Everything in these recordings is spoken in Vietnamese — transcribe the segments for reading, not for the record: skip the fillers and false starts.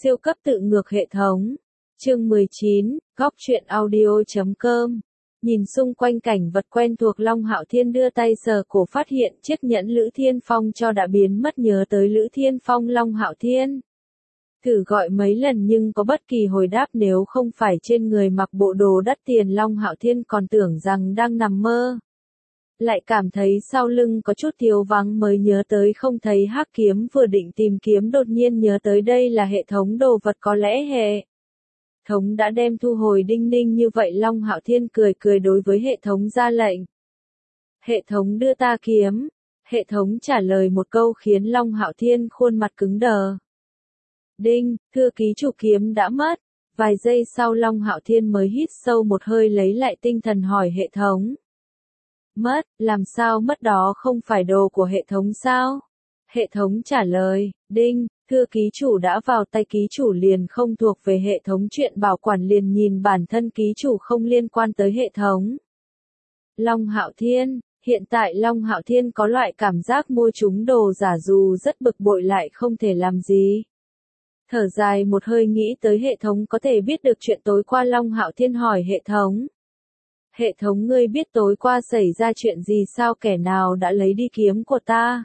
Siêu cấp tự ngược hệ thống. Chương 19, góc truyện audio.com. Nhìn xung quanh cảnh vật quen thuộc, Long Hạo Thiên đưa tay sờ cổ, phát hiện chiếc nhẫn Lữ Thiên Phong cho đã biến mất, nhớ tới Lữ Thiên Phong. Long Hạo Thiên thử gọi mấy lần nhưng có bất kỳ hồi đáp, nếu không phải trên người mặc bộ đồ đắt tiền, Long Hạo Thiên còn tưởng rằng đang nằm mơ. Lại cảm thấy sau lưng có chút thiếu vắng, mới nhớ tới không thấy hắc kiếm, vừa định tìm kiếm đột nhiên nhớ tới đây là hệ thống đồ vật, có lẽ hệ thống đã đem thu hồi. Đinh ninh như vậy, Long Hạo Thiên cười cười đối với hệ thống ra lệnh. Hệ thống đưa ta kiếm. Hệ thống trả lời một câu khiến Long Hạo Thiên khuôn mặt cứng đờ. Đinh, thưa ký chủ, kiếm đã mất. Vài giây sau Long Hạo Thiên mới hít sâu một hơi, lấy lại tinh thần hỏi hệ thống. Mất, làm sao mất, đó không phải đồ của hệ thống sao? Hệ thống trả lời, đinh, thưa ký chủ, đã vào tay ký chủ liền không thuộc về hệ thống, chuyện bảo quản liền nhìn bản thân ký chủ, không liên quan tới hệ thống. Long Hạo Thiên, hiện tại Long Hạo Thiên có loại cảm giác mua trúng đồ giả, dù rất bực bội lại không thể làm gì. Thở dài một hơi, nghĩ tới hệ thống có thể biết được chuyện tối qua, Long Hạo Thiên hỏi hệ thống. Hệ thống, ngươi biết tối qua xảy ra chuyện gì sao, kẻ nào đã lấy đi kiếm của ta?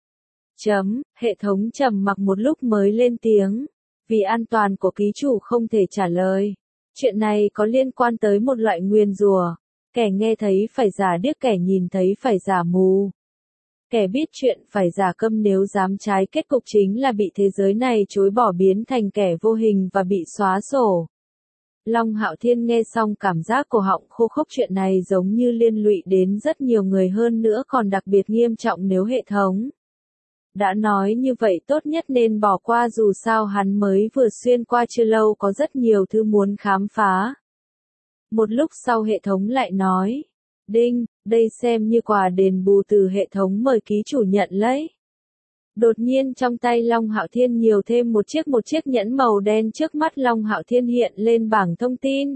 Hệ thống trầm mặc một lúc mới lên tiếng. Vì an toàn của ký chủ không thể trả lời. Chuyện này có liên quan tới một loại nguyền rủa. Kẻ nghe thấy phải giả điếc, kẻ nhìn thấy phải giả mù. Kẻ biết chuyện phải giả câm, nếu dám trái, kết cục chính là bị thế giới này chối bỏ, biến thành kẻ vô hình và bị xóa sổ. Long Hạo Thiên nghe xong cảm giác cổ họng khô khốc, chuyện này giống như liên lụy đến rất nhiều người, hơn nữa còn đặc biệt nghiêm trọng. Nếu hệ thống đã nói như vậy, tốt nhất nên bỏ qua, dù sao hắn mới vừa xuyên qua chưa lâu, có rất nhiều thứ muốn khám phá. Một lúc sau hệ thống lại nói, đinh, đây xem như quà đền bù từ hệ thống, mời ký chủ nhận lấy. Đột nhiên trong tay Long Hạo Thiên nhiều thêm một chiếc nhẫn màu đen, trước mắt Long Hạo Thiên hiện lên bảng thông tin.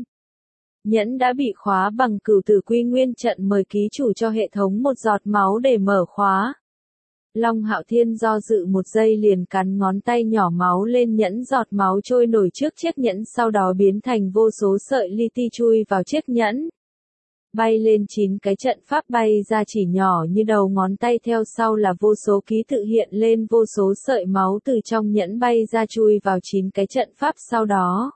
Nhẫn đã bị khóa bằng Cửu Tử Quy Nguyên trận, mời ký chủ cho hệ thống một giọt máu để mở khóa. Long Hạo Thiên do dự một giây liền cắn ngón tay nhỏ, máu lên nhẫn, giọt máu trôi nổi trước chiếc nhẫn, sau đó biến thành vô số sợi li ti chui vào chiếc nhẫn. Bay lên 9 cái trận pháp bay ra, chỉ nhỏ như đầu ngón tay, theo sau là vô số ký tự hiện lên, vô số sợi máu từ trong nhẫn bay ra chui vào 9 cái trận pháp, sau đó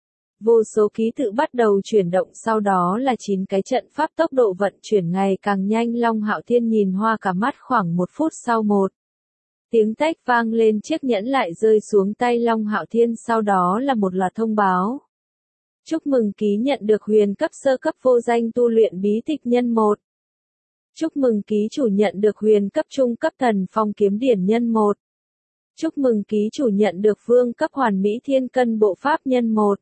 vô số ký tự bắt đầu chuyển động, sau đó là 9 cái trận pháp, tốc độ vận chuyển ngày càng nhanh. Long Hạo Thiên nhìn hoa cả mắt, khoảng 1 phút sau một tiếng tách vang lên, chiếc nhẫn lại rơi xuống tay Long Hạo Thiên, sau đó là một loạt thông báo. Chúc mừng ký nhận được huyền cấp sơ cấp vô danh tu luyện bí tịch nhân 1. Chúc mừng ký chủ nhận được huyền cấp trung cấp thần phong kiếm điển nhân 1. Chúc mừng ký chủ nhận được vương cấp hoàn mỹ thiên cân bộ pháp nhân 1.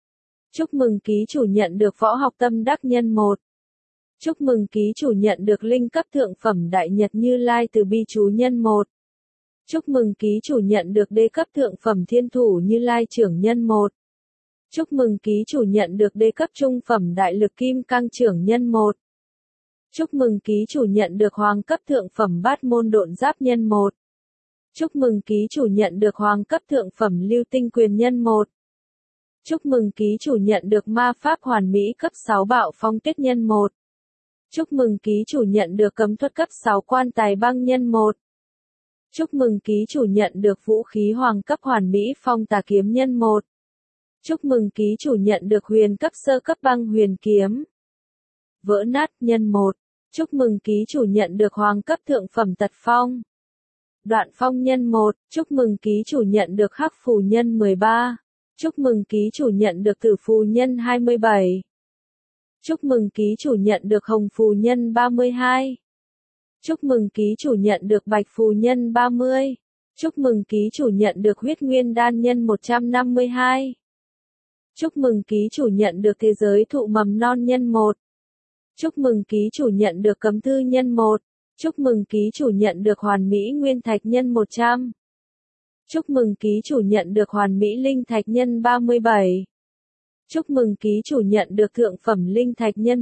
Chúc mừng ký chủ nhận được võ học tâm đắc nhân 1. Chúc mừng ký chủ nhận được linh cấp thượng phẩm đại nhật Như Lai từ bi chú nhân 1. Chúc mừng ký chủ nhận được đế cấp thượng phẩm thiên thủ Như Lai trưởng nhân 1. Chúc mừng ký chủ nhận được đế cấp trung phẩm đại lực kim cang trưởng nhân 1. Chúc mừng ký chủ nhận được hoàng cấp thượng phẩm bát môn độn giáp nhân 1. Chúc mừng ký chủ nhận được hoàng cấp thượng phẩm lưu tinh quyền nhân 1. Chúc mừng ký chủ nhận được ma pháp hoàn mỹ cấp 6 bạo phong tuyết nhân 1. Chúc mừng ký chủ nhận được cấm thuật cấp 6 quan tài băng nhân 1. Chúc mừng ký chủ nhận được vũ khí hoàng cấp hoàn mỹ phong tà kiếm nhân 1. Chúc mừng ký chủ nhận được huyền cấp sơ cấp băng huyền kiếm vỡ nát nhân 1. Chúc mừng ký chủ nhận được hoàng cấp thượng phẩm tật phong đoạn phong nhân 1. Chúc mừng ký chủ nhận được hắc phù nhân 13. Chúc mừng ký chủ nhận được tử phù nhân 27. Chúc mừng ký chủ nhận được hồng phù nhân 32. Chúc mừng ký chủ nhận được bạch phù nhân 30. Chúc mừng ký chủ nhận được huyết nguyên đan nhân 152. Chúc mừng ký chủ nhận được thế giới thụ mầm non nhân 1. Chúc mừng ký chủ nhận được cấm thư nhân 1. Chúc mừng ký chủ nhận được hoàn mỹ nguyên thạch nhân 100. Chúc mừng ký chủ nhận được hoàn mỹ linh thạch nhân 37. Chúc mừng ký chủ nhận được thượng phẩm linh thạch nhân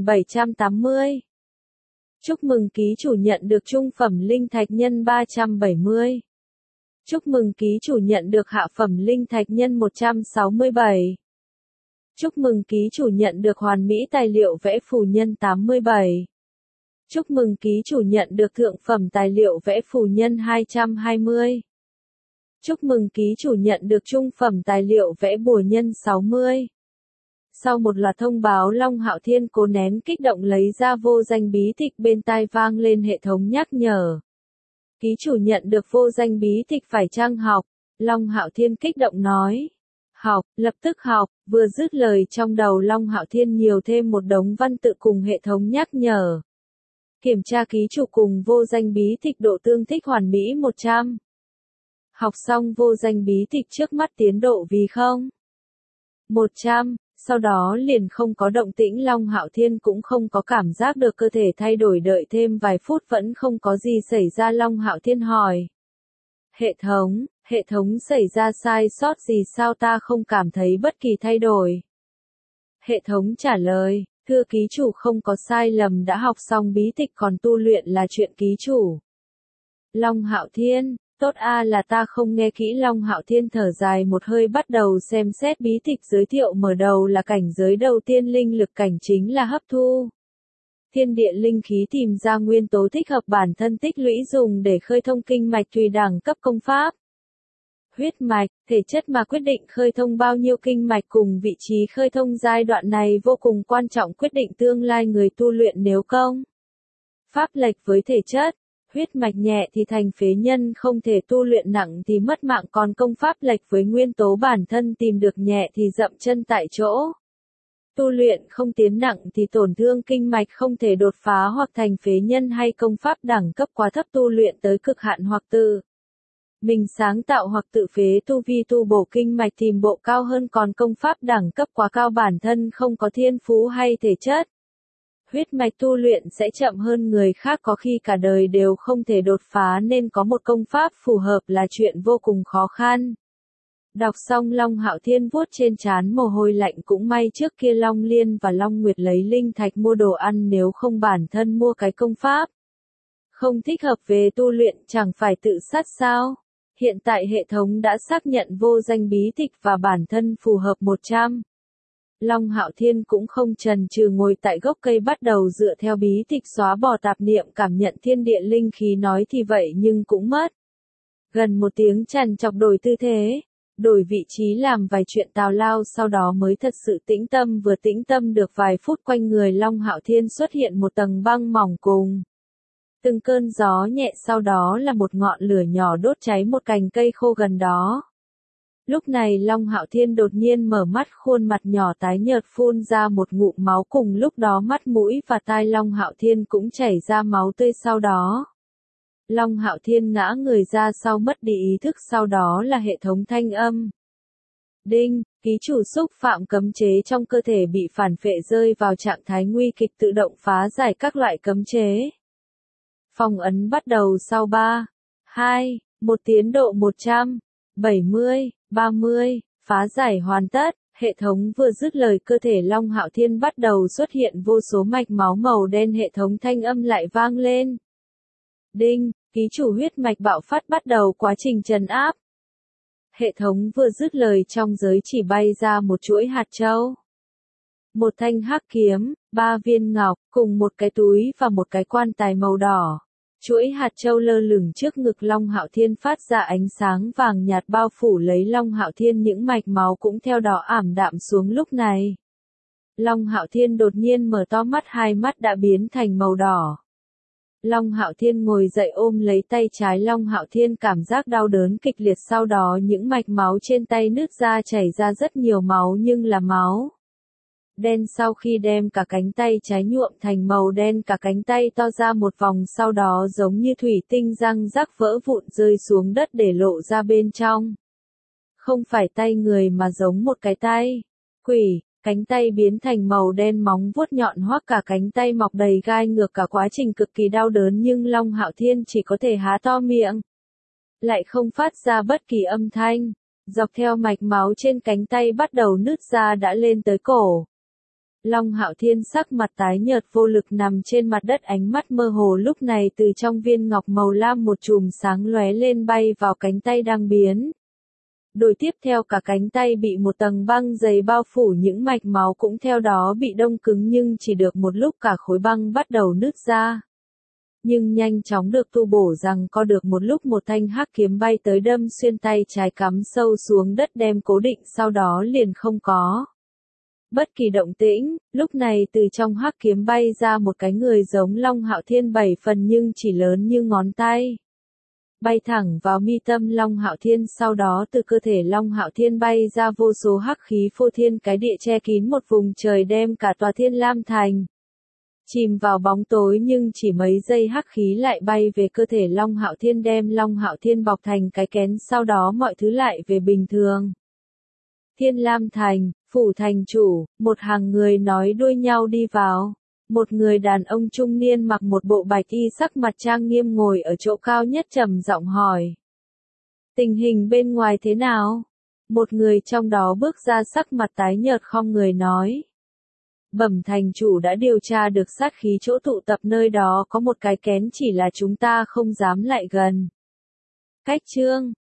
1780. Chúc mừng ký chủ nhận được trung phẩm linh thạch nhân 370. Chúc mừng ký chủ nhận được hạ phẩm linh thạch nhân 167. Chúc mừng ký chủ nhận được hoàn mỹ tài liệu vẽ phù nhân 87. Chúc mừng ký chủ nhận được thượng phẩm tài liệu vẽ phù nhân 220. Chúc mừng ký chủ nhận được trung phẩm tài liệu vẽ bùa nhân 60. Sau một loạt thông báo, Long Hạo Thiên cố nén kích động lấy ra vô danh bí tịch, bên tai vang lên hệ thống nhắc nhở. Ký chủ nhận được vô danh bí tịch phải chăng học? Long Hạo Thiên kích động nói. Học, lập tức học, vừa dứt lời trong đầu Long Hạo Thiên nhiều thêm một đống văn tự cùng hệ thống nhắc nhở. Kiểm tra ký chủ cùng vô danh bí tịch độ tương thích hoàn mỹ 100. Học xong vô danh bí tịch trước mắt tiến độ vì không? 100, sau đó liền không có động tĩnh. Long Hạo Thiên cũng không có cảm giác được cơ thể thay đổi, đợi thêm vài phút vẫn không có gì xảy ra. Long Hạo Thiên hỏi. Hệ thống xảy ra sai sót gì sao, ta không cảm thấy bất kỳ thay đổi. Hệ thống trả lời, thưa ký chủ không có sai lầm, đã học xong bí tịch còn tu luyện là chuyện ký chủ. Long Hạo Thiên, tốt a, là ta không nghe kỹ. Long Hạo Thiên thở dài một hơi, bắt đầu xem xét bí tịch giới thiệu. Mở đầu là cảnh giới đầu tiên, linh lực cảnh chính là hấp thu thiên địa linh khí, tìm ra nguyên tố thích hợp bản thân tích lũy dùng để khơi thông kinh mạch tùy đẳng cấp công pháp. Huyết mạch, thể chất mà quyết định khơi thông bao nhiêu kinh mạch, cùng vị trí khơi thông giai đoạn này vô cùng quan trọng, quyết định tương lai người tu luyện. Nếu công pháp lệch với thể chất, huyết mạch nhẹ thì thành phế nhân, không thể tu luyện, nặng thì mất mạng, còn công pháp lệch với nguyên tố bản thân tìm được nhẹ thì dậm chân tại chỗ. Tu luyện không tiến, nặng thì tổn thương kinh mạch, không thể đột phá hoặc thành phế nhân, hay công pháp đẳng cấp quá thấp tu luyện tới cực hạn hoặc tự mình sáng tạo hoặc tự phế tu vi, tu bổ kinh mạch tìm bộ cao hơn, còn công pháp đẳng cấp quá cao bản thân không có thiên phú hay thể chất. Huyết mạch tu luyện sẽ chậm hơn người khác, có khi cả đời đều không thể đột phá, nên có một công pháp phù hợp là chuyện vô cùng khó khăn. Đọc xong Long Hạo Thiên vuốt trên trán mồ hôi lạnh, cũng may trước kia Long Liên và Long Nguyệt lấy linh thạch mua đồ ăn, nếu không bản thân mua cái công pháp không thích hợp về tu luyện chẳng phải tự sát sao? Hiện tại hệ thống đã xác nhận vô danh bí tịch và bản thân phù hợp 100. Long Hạo Thiên cũng không chần chừ, ngồi tại gốc cây bắt đầu dựa theo bí tịch xóa bỏ tạp niệm, cảm nhận thiên địa linh khí. Nói thì vậy nhưng cũng mất gần 1 tiếng trằn trọc, đổi tư thế, đổi vị trí, làm vài chuyện tào lao, sau đó mới thật sự tĩnh tâm. Vừa tĩnh tâm được vài phút, quanh người Long Hạo Thiên xuất hiện một tầng băng mỏng cùng từng cơn gió nhẹ, sau đó là một ngọn lửa nhỏ đốt cháy một cành cây khô gần đó. Lúc này Long Hạo Thiên đột nhiên mở mắt, khuôn mặt nhỏ tái nhợt, phun ra một ngụm máu, cùng lúc đó mắt mũi và tai Long Hạo Thiên cũng chảy ra máu tươi. Sau đó Long Hạo Thiên ngã người ra sau, mất đi ý thức. Sau đó là hệ thống thanh âm. Đinh, ký chủ xúc phạm cấm chế trong cơ thể, bị phản phệ, rơi vào trạng thái nguy kịch, tự động phá giải các loại cấm chế. Phong ấn bắt đầu sau 3, 2, 1, tiến độ 100, 70, 30, phá giải hoàn tất. Hệ thống vừa dứt lời, cơ thể Long Hạo Thiên bắt đầu xuất hiện vô số mạch máu màu đen. Hệ thống thanh âm lại vang lên. Đinh, ký chủ huyết mạch bạo phát, bắt đầu quá trình trấn áp. Hệ thống vừa dứt lời, trong giới chỉ bay ra một chuỗi hạt châu, một thanh hắc kiếm, 3 viên ngọc, cùng một cái túi và một cái quan tài màu đỏ. Chuỗi hạt châu lơ lửng trước ngực Long Hạo Thiên, phát ra ánh sáng vàng nhạt bao phủ lấy Long Hạo Thiên, những mạch máu cũng theo đó ảm đạm xuống. Lúc này Long Hạo Thiên đột nhiên mở to mắt, hai mắt đã biến thành màu đỏ. Long Hạo Thiên ngồi dậy, ôm lấy tay trái. Long Hạo Thiên cảm giác đau đớn kịch liệt, sau đó những mạch máu trên tay nứt ra, chảy ra rất nhiều máu, nhưng là máu đen. Sau khi đem cả cánh tay trái nhuộm thành màu đen, cả cánh tay to ra một vòng, sau đó giống như thủy tinh răng rắc vỡ vụn rơi xuống đất, để lộ ra bên trong không phải tay người mà giống một cái tay quỷ. Cánh tay biến thành màu đen, móng vuốt nhọn hoắt, cả cánh tay mọc đầy gai ngược, cả quá trình cực kỳ đau đớn, nhưng Long Hạo Thiên chỉ có thể há to miệng, lại không phát ra bất kỳ âm thanh. Dọc theo mạch máu trên cánh tay bắt đầu nứt ra đã lên tới cổ. Long Hạo Thiên sắc mặt tái nhợt vô lực nằm trên mặt đất, ánh mắt mơ hồ, lúc này từ trong viên ngọc màu lam một chùm sáng lóe lên bay vào cánh tay đang biến. Đổi tiếp theo cả cánh tay bị một tầng băng dày bao phủ, những mạch máu cũng theo đó bị đông cứng, nhưng chỉ được một lúc cả khối băng bắt đầu nứt ra. Nhưng nhanh chóng được tu bổ, rằng co được một lúc một thanh hắc kiếm bay tới đâm xuyên tay trái, cắm sâu xuống đất đem cố định, sau đó liền không có bất kỳ động tĩnh. Lúc này từ trong hắc kiếm bay ra một cái người giống Long Hạo Thiên 7 phần nhưng chỉ lớn như ngón tay. Bay thẳng vào mi tâm Long Hạo Thiên, sau đó từ cơ thể Long Hạo Thiên bay ra vô số hắc khí phô thiên cái địa, che kín một vùng trời, đem cả tòa Thiên Lam Thành chìm vào bóng tối, nhưng chỉ mấy giây hắc khí lại bay về cơ thể Long Hạo Thiên, đem Long Hạo Thiên bọc thành cái kén, sau đó mọi thứ lại về bình thường. Thiên Lam Thành, phủ thành chủ, một hàng người nói đuôi nhau đi vào. Một người đàn ông trung niên mặc một bộ bạch y, sắc mặt trang nghiêm, ngồi ở chỗ cao nhất, trầm giọng hỏi: tình hình bên ngoài thế nào? Một người trong đó bước ra, sắc mặt tái nhợt, khom người nói: bẩm thành chủ, đã điều tra được sát khí chỗ tụ tập nơi đó có một cái kén, chỉ là chúng ta không dám lại gần. Cách chương